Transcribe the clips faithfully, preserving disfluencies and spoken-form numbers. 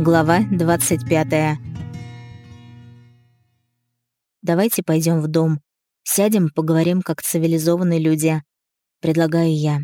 Глава двадцать пятая. «Давайте пойдем в дом. Сядем, поговорим, как цивилизованные люди», — предлагаю я.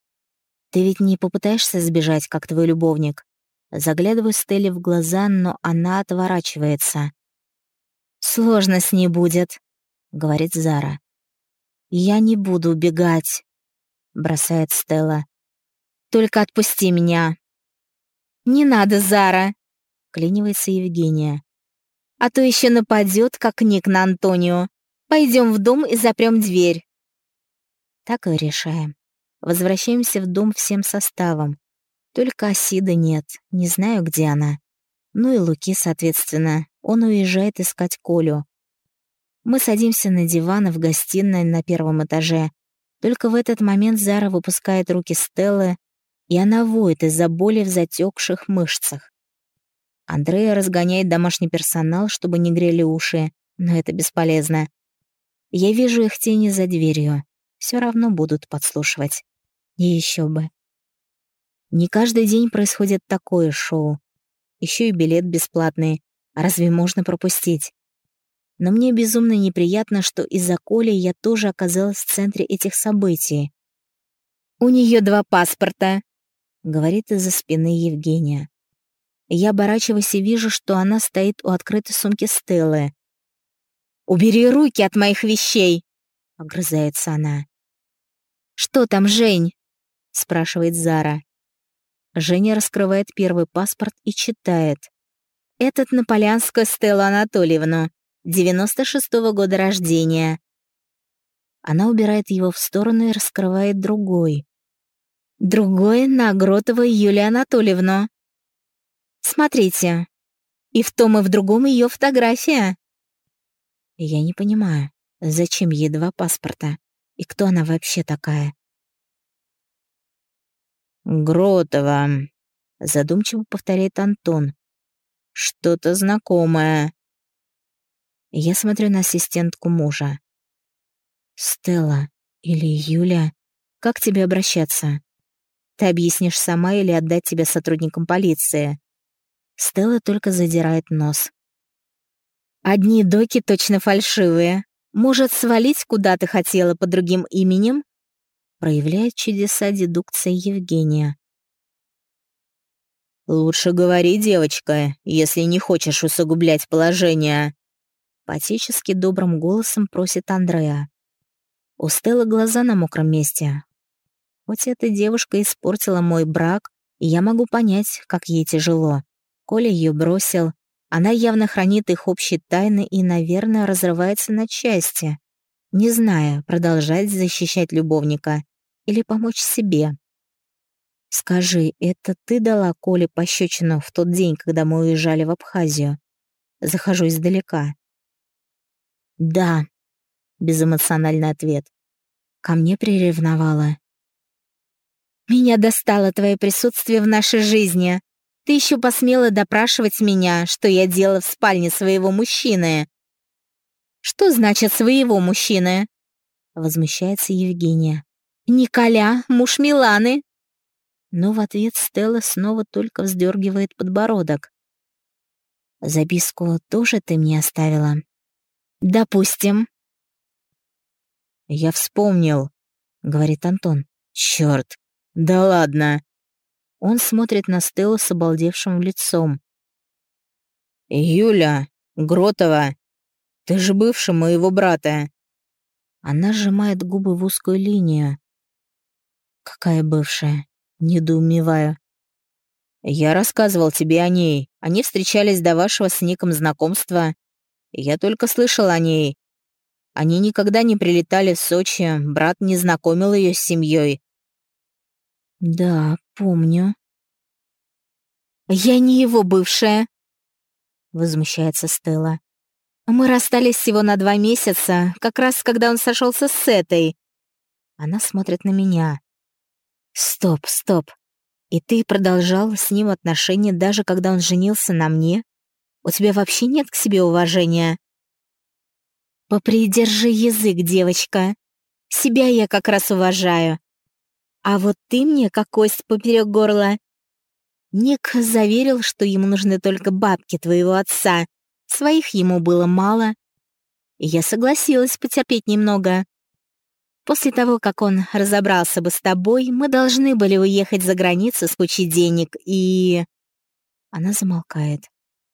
«Ты ведь не попытаешься сбежать, как твой любовник?» Заглядываю Стелле в глаза, но она отворачивается. «Сложно с ней будет», — говорит Зара. «Я не буду убегать», — бросает Стелла. «Только отпусти меня». «Не надо, Зара», — клинивается Евгения. «А то еще нападет, как Ник на Антонио. Пойдем в дом и запрем дверь». Так и решаем. Возвращаемся в дом всем составом. Только Асиды нет, не знаю, где она. Ну и Луки, соответственно. Он уезжает искать Колю. Мы садимся на диван в гостиной на первом этаже. Только в этот момент Зара выпускает руки Стеллы, и она воет из-за боли в затекших мышцах. Андрея разгоняет домашний персонал, чтобы не грели уши, но это бесполезно. Я вижу их тени за дверью. Все равно будут подслушивать. И еще бы. Не каждый день происходит такое шоу. Еще и билет бесплатный. Разве можно пропустить? Но мне безумно неприятно, что из-за Коли я тоже оказалась в центре этих событий. «У нее два паспорта», — говорит из-за спины Евгения. Я оборачиваюсь и вижу, что она стоит у открытой сумки Стеллы. «Убери руки от моих вещей!» — огрызается она. «Что там, Жень?» — спрашивает Зара. Женя раскрывает первый паспорт и читает. «Этот на Полянскую Стеллу Анатольевну, девяносто шестого года рождения». Она убирает его в сторону и раскрывает другой. «Другой на Гротову Юлию Анатольевну. Смотрите, и в том, и в другом ее фотография». Я не понимаю, зачем ей два паспорта, и кто она вообще такая? «Гротова», — задумчиво повторяет Антон. «Что-то знакомое». Я смотрю на ассистентку мужа. «Стелла или Юля, как тебе обращаться? Ты объяснишь сама или отдать тебя сотрудникам полиции?» Стелла только задирает нос. «Одни доки точно фальшивые. Может, свалить куда ты хотела под другим именем?» Проявляет чудеса дедукция Евгения. «Лучше говори, девочка, если не хочешь усугублять положение», — патически добрым голосом просит Андреа. У Стеллы глаза на мокром месте. Хоть эта девушка испортила мой брак, и я могу понять, как ей тяжело. Коля ее бросил. Она явно хранит их общие тайны и, наверное, разрывается на части, не зная, продолжать защищать любовника или помочь себе. «Скажи, это ты дала Коле пощечину в тот день, когда мы уезжали в Абхазию?» Захожу издалека. «Да», — безэмоциональный ответ. Ко мне приревновала. «Меня достало твое присутствие в нашей жизни. Ты еще посмела допрашивать меня, что я делала в спальне своего мужчины». «Что значит «своего мужчины»?» — возмущается Евгения. «Николя, муж Миланы». Но в ответ Стелла снова только вздергивает подбородок. «Записку тоже ты мне оставила?» «Допустим». «Я вспомнил», — говорит Антон. «Чёрт, да ладно». Он смотрит на Стеллу с обалдевшим лицом. «Юля, Гротова, ты же бывшая моего брата». Она сжимает губы в узкую линию. «Какая бывшая?» — недоумеваю. «Я рассказывал тебе о ней. Они встречались до вашего с Ником знакомства. Я только слышал о ней. Они никогда не прилетали в Сочи, брат не знакомил ее с семьей». «Да, помню». «Я не его бывшая», — возмущается Стелла. «Мы расстались всего на два месяца, как раз когда он сошелся с этой». Она смотрит на меня. «Стоп, стоп. И ты продолжал с ним отношения, даже когда он женился на мне? У тебя вообще нет к себе уважения?» «Попридержи язык, девочка. Себя я как раз уважаю. А вот ты мне как кость поперек горла. Ник заверил, что ему нужны только бабки твоего отца. Своих ему было мало. И я согласилась потерпеть немного. После того, как он разобрался бы с тобой, мы должны были уехать за границу с кучей денег, и...» Она замолкает.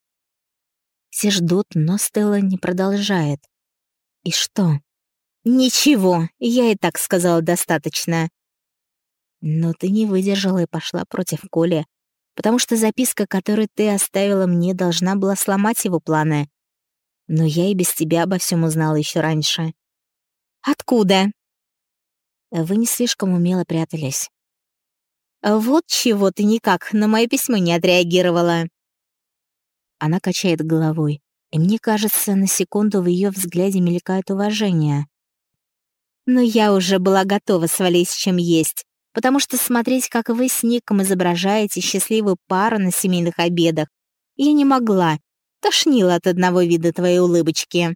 Все ждут, но Стелла не продолжает. «И что?» «Ничего, я и так сказала достаточно». «Но ты не выдержала и пошла против Коли, потому что записка, которую ты оставила мне, должна была сломать его планы. Но я и без тебя обо всем узнала еще раньше». «Откуда?» «Вы не слишком умело прятались». «Вот чего ты никак на мое письмо не отреагировала». Она качает головой, и мне кажется, на секунду в ее взгляде мелькает уважение. «Но я уже была готова свалить с чем есть, потому что смотреть, как вы с Ником изображаете счастливую пару на семейных обедах, я не могла. Тошнило от одного вида твоей улыбочки».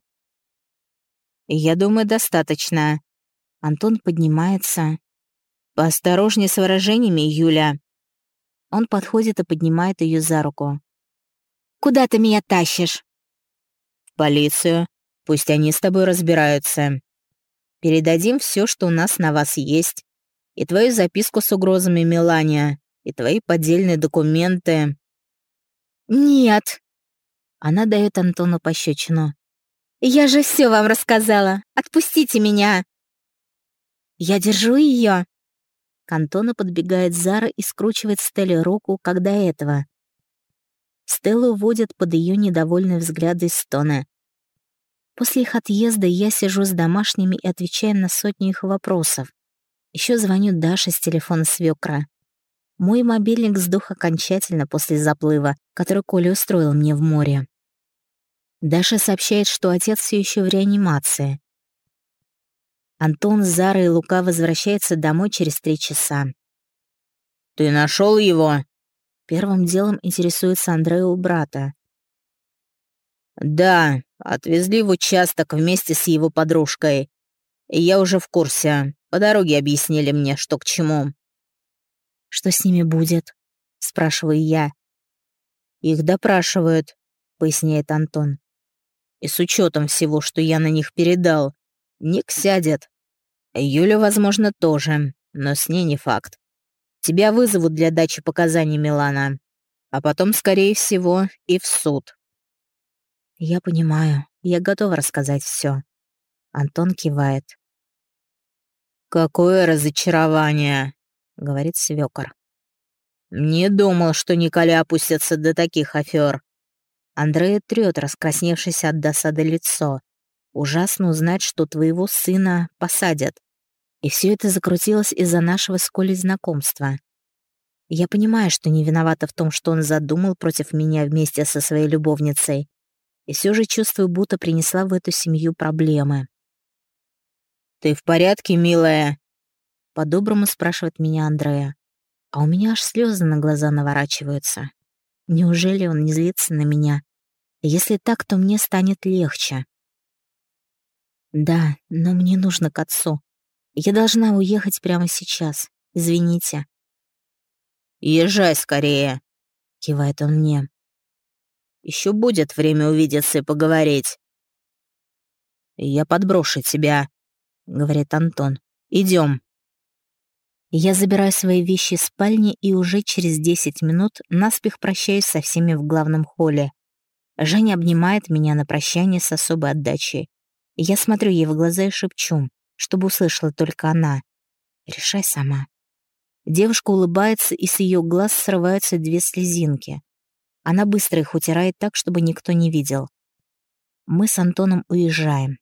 «Я думаю, достаточно». Антон поднимается. «Поосторожнее с выражениями, Юля». Он подходит и поднимает ее за руку. «Куда ты меня тащишь?» «В полицию. Пусть они с тобой разбираются. Передадим все, что у нас на вас есть. И твою записку с угрозами, Мелания, и твои поддельные документы». «Нет». Она дает Антону пощечину. «Я же все вам рассказала. Отпустите меня». «Я держу ее». К Антону подбегает Зара и скручивает Стелле руку, как до этого. Стеллу уводят под ее недовольные взгляды из Стоны. После их отъезда я сижу с домашними и отвечаю на сотню их вопросов. Еще звоню Даше с телефона свекра. Мой мобильник сдох окончательно после заплыва, который Коля устроил мне в море. Даша сообщает, что отец все еще в реанимации. Антон, Зара и Лука возвращаются домой через три часа. «Ты нашел его?» Первым делом интересуется Андрея у брата. «Да, отвезли в участок вместе с его подружкой. И я уже в курсе. По дороге объяснили мне, что к чему». «Что с ними будет?» — спрашиваю я. «Их допрашивают», — поясняет Антон. «И с учетом всего, что я на них передал, Ник сядет. Юля, возможно, тоже, но с ней не факт. Тебя вызовут для дачи показаний, Милана, а потом, скорее всего, и в суд». «Я понимаю. Я готова рассказать все. Антон кивает. «Какое разочарование», — говорит свекор. «Не думал, что Николя опустятся до таких афер». Андрея трёт раскрасневшееся от досады лицо. «Ужасно узнать, что твоего сына посадят. И все это закрутилось из-за нашего с Колей знакомства. Я понимаю, что не виновата в том, что он задумал против меня вместе со своей любовницей. И все же чувствую, будто принесла в эту семью проблемы». «Ты в порядке, милая?» По-доброму спрашивает меня Андрея. А у меня аж слезы на глаза наворачиваются. Неужели он не злится на меня? Если так, то мне станет легче. «Да, но мне нужно к отцу. Я должна уехать прямо сейчас. Извините». «Езжай скорее», — кивает он мне. «Еще будет время увидеться и поговорить». «Я подброшу тебя», — говорит Антон. «Идем». Я забираю свои вещи из спальни и уже через десять минут наспех прощаюсь со всеми в главном холле. Женя обнимает меня на прощание с особой отдачей. Я смотрю ей в глаза и шепчу, чтобы услышала только она. «Решай сама». Девушка улыбается, и с ее глаз срываются две слезинки. Она быстро их утирает так, чтобы никто не видел. Мы с Антоном уезжаем.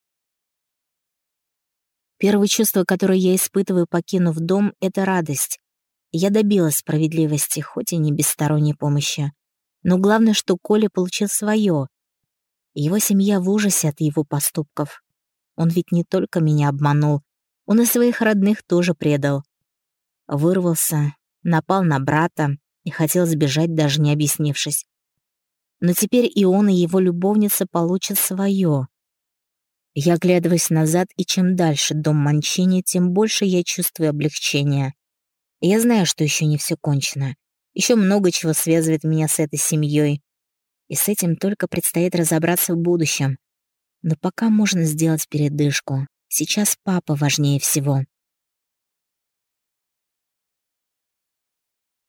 Первое чувство, которое я испытываю, покинув дом, — это радость. Я добилась справедливости, хоть и не без сторонней помощи. Но главное, что Коля получил свое. Его семья в ужасе от его поступков. Он ведь не только меня обманул, он и своих родных тоже предал. Вырвался, напал на брата и хотел сбежать, даже не объяснившись. Но теперь и он, и его любовница получат свое. Я оглядываюсь назад, и чем дальше дом Манчини, тем больше я чувствую облегчение. Я знаю, что еще не все кончено. Еще много чего связывает меня с этой семьей. И с этим только предстоит разобраться в будущем. Но пока можно сделать передышку. Сейчас папа важнее всего.